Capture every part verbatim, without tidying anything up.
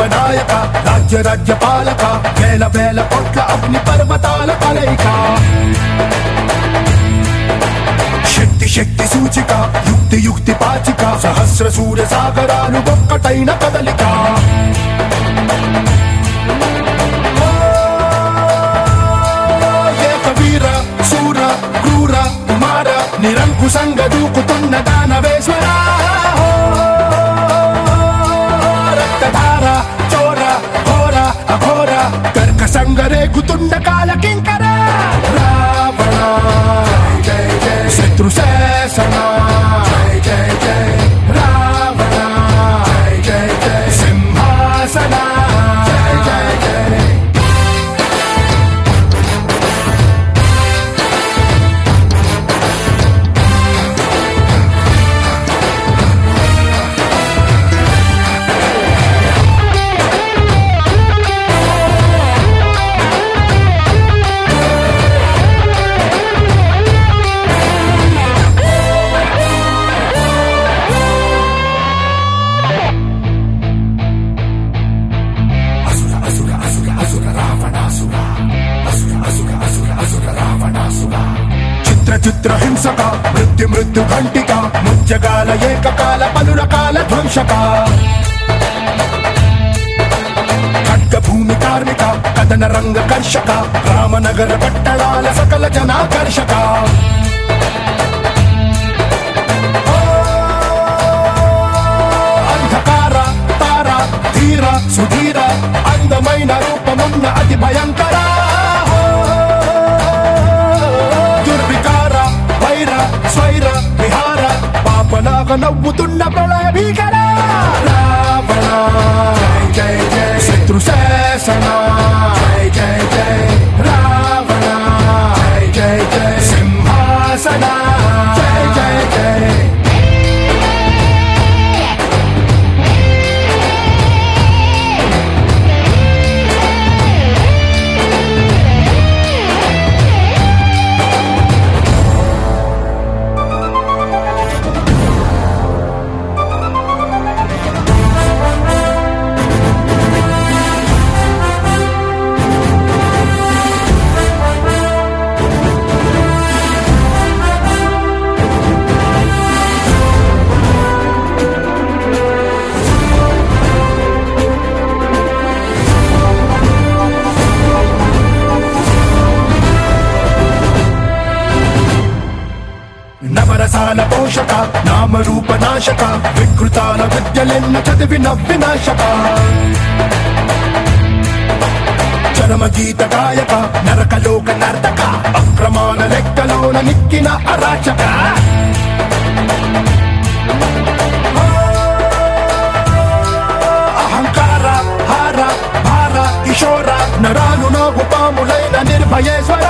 నాయక రాజ్య రాజ్య పాలక వేల వేల కోట్ల అగ్ని పర్వతాల కలయిక శక్తి శక్తి సూచిక యుక్తి యుక్తి పాచిక సహస్ర సూర్య సాగరాలు ఒక్కటైన కదలిక ఏకవీర శూర క్రూర కుమార నిరంకుశంగా దూకుతున్న దానవేశ్వర రక్తధార చోర ఘోర అఘోర కర్కసంగరేగుతుండ కాలకింకర రావణ శత్రు శాసన జై జై జై రావణ జై జై జై సింహాసన జై జై జై చిత్ర హింసక మృత్యు మృత్యు ఘంటిక ముజ్జగాల ఏకకాల పలు రకాల ధ్వంసక ఖడ్గ భూమి కార్మిక కథన రంగ కర్షక రామనగర పట్టణాల సకల జనాకర్షక అంధకార తార ధీర సుధీర అందమైన రూపమున్న అతి భయంకర స్వైర విహార పాపలాగా నవ్వుతున్న ప్రళయ భీకర రావణ జై జై జై శత్రు శాసన జై జై జై రావణ జై జై జై సింహాసన జై జై జై నవరసాల పోషక నామరూప నాశక వికృతాల విద్యలెన్న చదివిన వినాశక చరమ గీత గాయక నరకలోక నర్తక అక్రమాల లెక్కలోన నిక్కిన అరాచక అహంకార హార భార కిశోర నరాలు నోగు పాములైన నిర్భయేశ్వర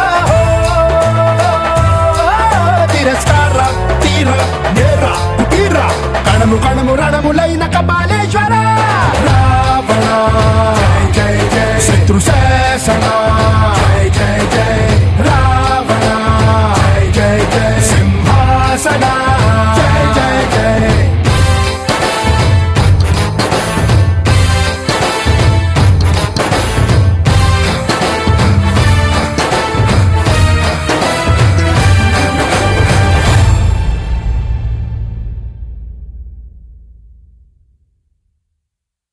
తిరస్కార తీర నేర కుటీర కణము కణము రణములైన కపాలేశ్వర